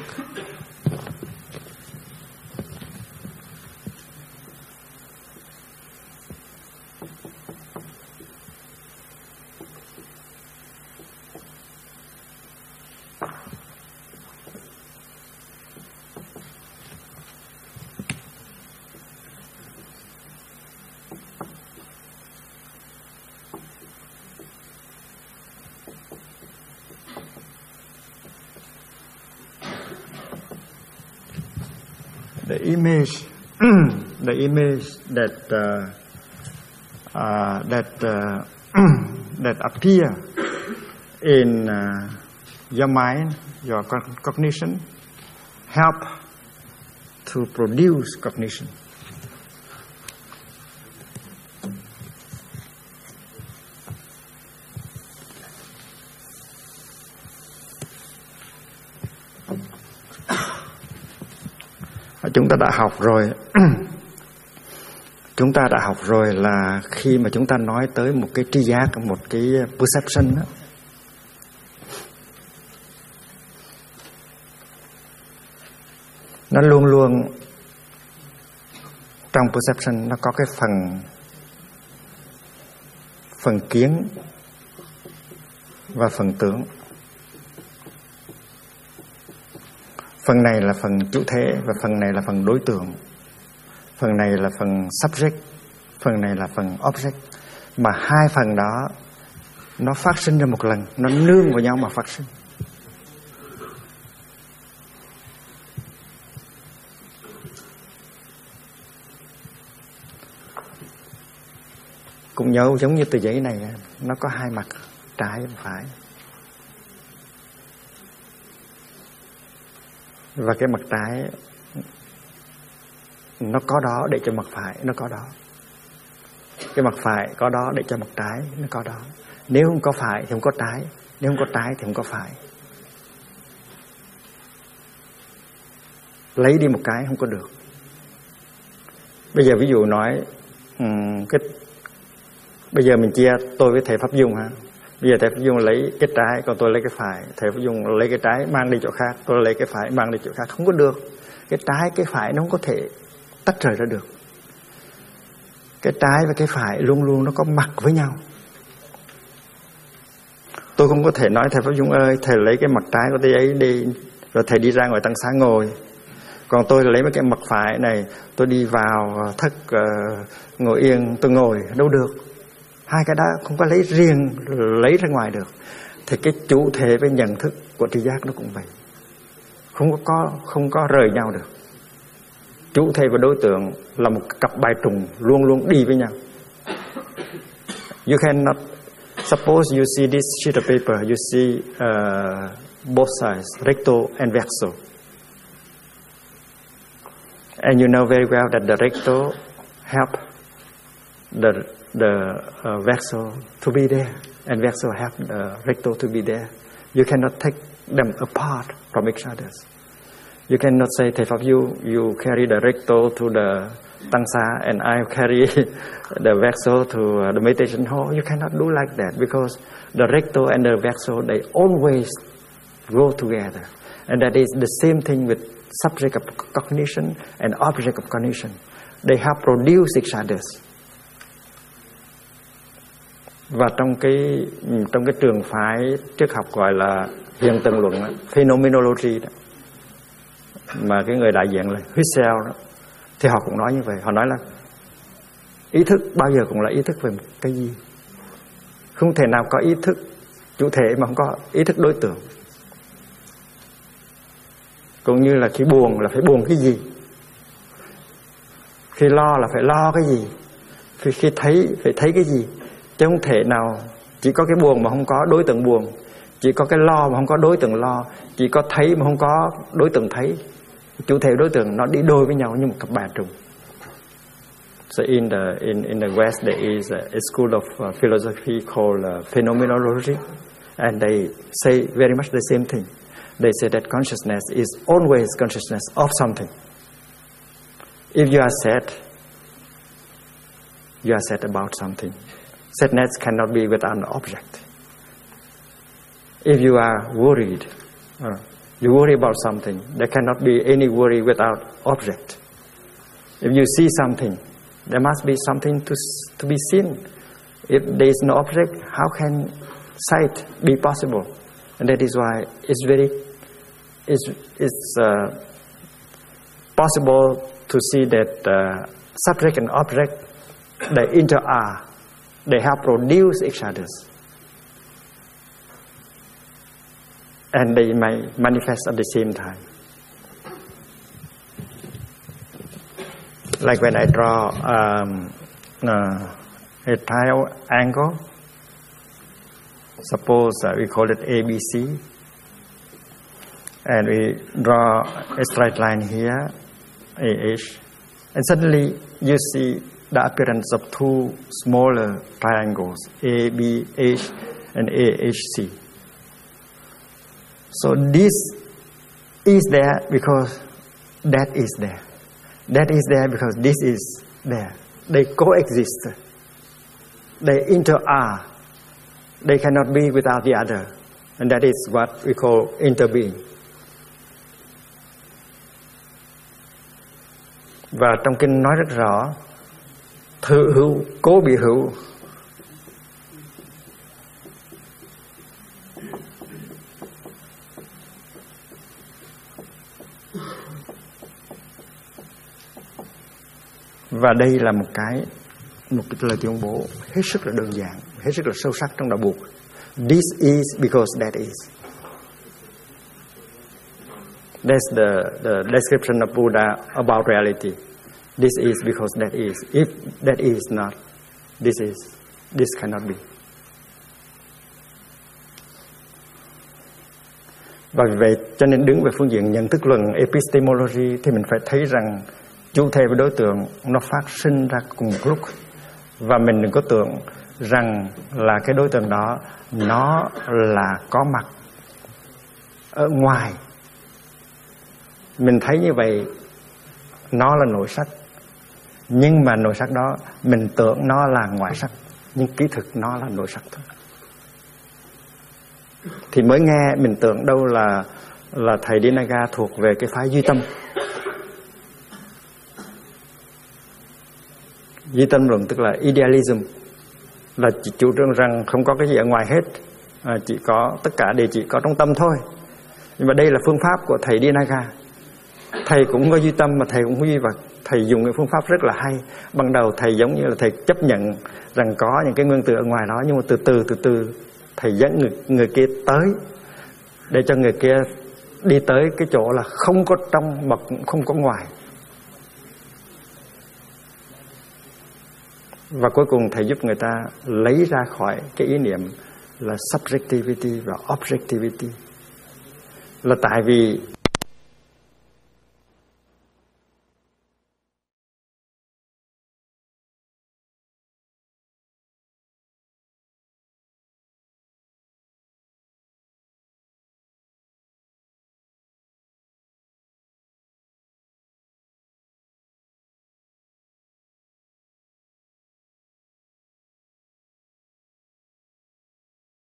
The image that appear in your mind, your cognition, help to produce cognition. Chúng ta đã học rồi. Chúng ta đã học rồi là khi mà chúng ta nói tới một cái tri giác, một cái perception đó, nó luôn luôn trong perception nó có cái phần kiến và phần tưởng. Phần này là phần chủ thể và phần này là phần đối tượng. Phần này là phần subject, phần này là phần object. Mà hai phần đó nó phát sinh ra một lần, nó nương vào nhau mà phát sinh. Cũng giống như tờ giấy này, nó có hai mặt, trái và phải. Và cái mặt trái nó có đó để cho mặt phải nó có đó. Cái mặt phải có đó để cho mặt trái nó có đó. Nếu không có phải thì không có trái, nếu không có trái thì không có phải. Lấy đi một cái không có được. Bây giờ ví dụ nói bây giờ mình chia tôi với thầy Pháp Dung ha. Bây giờ thầy Pháp Dung lấy cái trái, còn tôi lấy cái phải. Thầy Pháp Dung lấy cái trái mang đi chỗ khác, tôi lấy cái phải mang đi chỗ khác. Không có được. Cái trái, cái phải nó không có thể tách rời ra được. Cái trái và cái phải luôn luôn nó có mặt với nhau. Tôi không có thể nói thầy Pháp Dung ơi, thầy lấy cái mặt trái của tôi ấy đi, rồi thầy đi ra ngoài tăng xá ngồi. Còn tôi lấy cái mặt phải này, tôi đi vào thất ngồi yên, tôi ngồi, đâu được. Hai cái đó không có lấy riêng, lấy ra ngoài được. Thì cái chủ thể với nhận thức của tri giác nó cũng vậy. Không có rời nhau được. Chủ thể và đối tượng là một cặp bài trùng luôn luôn đi với nhau. You cannot suppose you see this sheet of paper, you see both sides, recto and verso. And you know very well that the recto help the vessel to be there, and vessel have the recto to be there. You cannot take them apart from each other. You cannot say, Thầy Pháp, you carry the recto to the Tăng Sa and I carry the vessel to the meditation hall. You cannot do like that, because the recto and the vessel, they always go together. And that is the same thing with subject of cognition and object of cognition. They have produced each other. Và trong cái trường phái triết học gọi là hiện tượng luận, phenomenology đó, mà cái người đại diện là Husserl đó, thì họ cũng nói như vậy. Họ nói là ý thức bao giờ cũng là ý thức về một cái gì. Không thể nào có ý thức chủ thể mà không có ý thức đối tượng. Cũng như là khi buồn là phải buồn cái gì, khi lo là phải lo cái gì, khi thấy phải thấy cái gì. Chứ không thể nào chỉ có cái buồn mà không có đối tượng buồn, chỉ có cái lo mà không có đối tượng lo, chỉ có thấy mà không có đối tượng thấy. Chủ thể đối tượng nó đi đôi với nhau như một cặp bà trùng. So in the West there is a school of philosophy called phenomenology, and they say very much the same thing. They say that consciousness is always consciousness of something. If you are sad about something. Sadness cannot be without an object. If you are worried, you worry about something, there cannot be any worry without object. If you see something, there must be something to be seen. If there is no object, how can sight be possible? And that is why it's possible to see that subject and object, they interact. They have produced each other, and they may manifest at the same time. Like when I draw a triangle, suppose we call it ABC, and we draw a straight line here, AH, and suddenly you see the appearance of two smaller triangles, ABH and AHC. So this is there because that is there. That is there because this is there. They coexist. They interact. They cannot be without the other. And that is what we call interbeing. Và trong kinh nói rất rõ, thử hữu, cố bị hữu. Và đây là một cái lời tuyên bố hết sức là đơn giản, hết sức là sâu sắc trong đạo Buộc. This is because that is. That's the description of Buddha about reality. This is because that is. If that is not, this is. This cannot be. Và vì vậy cho nên đứng về phương diện nhận thức luận epistemology thì mình phải thấy rằng chủ thể và đối tượng nó phát sinh ra cùng một lúc. Và mình đừng có tưởng rằng là cái đối tượng đó nó là có mặt ở ngoài. Mình thấy như vậy nó là nội sắc, nhưng mà nội sắc đó mình tưởng nó là ngoại sắc, nhưng kỹ thực nó là nội sắc thôi. Thì mới nghe mình tưởng đâu là thầy Dinaga thuộc về cái phái duy tâm. Duy tâm luận tức là idealism, là chỉ chủ trương rằng không có cái gì ở ngoài hết, chỉ có tất cả đều chỉ có trong tâm thôi. Nhưng mà đây là phương pháp của thầy Dinaga. Thầy cũng có duy tâm mà thầy cũng có duy vật. Thầy dùng cái phương pháp rất là hay. Ban đầu thầy giống như là thầy chấp nhận rằng có những cái nguyên tử ở ngoài đó, nhưng mà từ từ thầy dẫn người kia tới, để cho người kia đi tới cái chỗ là không có trong mà cũng không có ngoài. Và cuối cùng thầy giúp người ta lấy ra khỏi cái ý niệm là subjectivity và objectivity. Là tại vì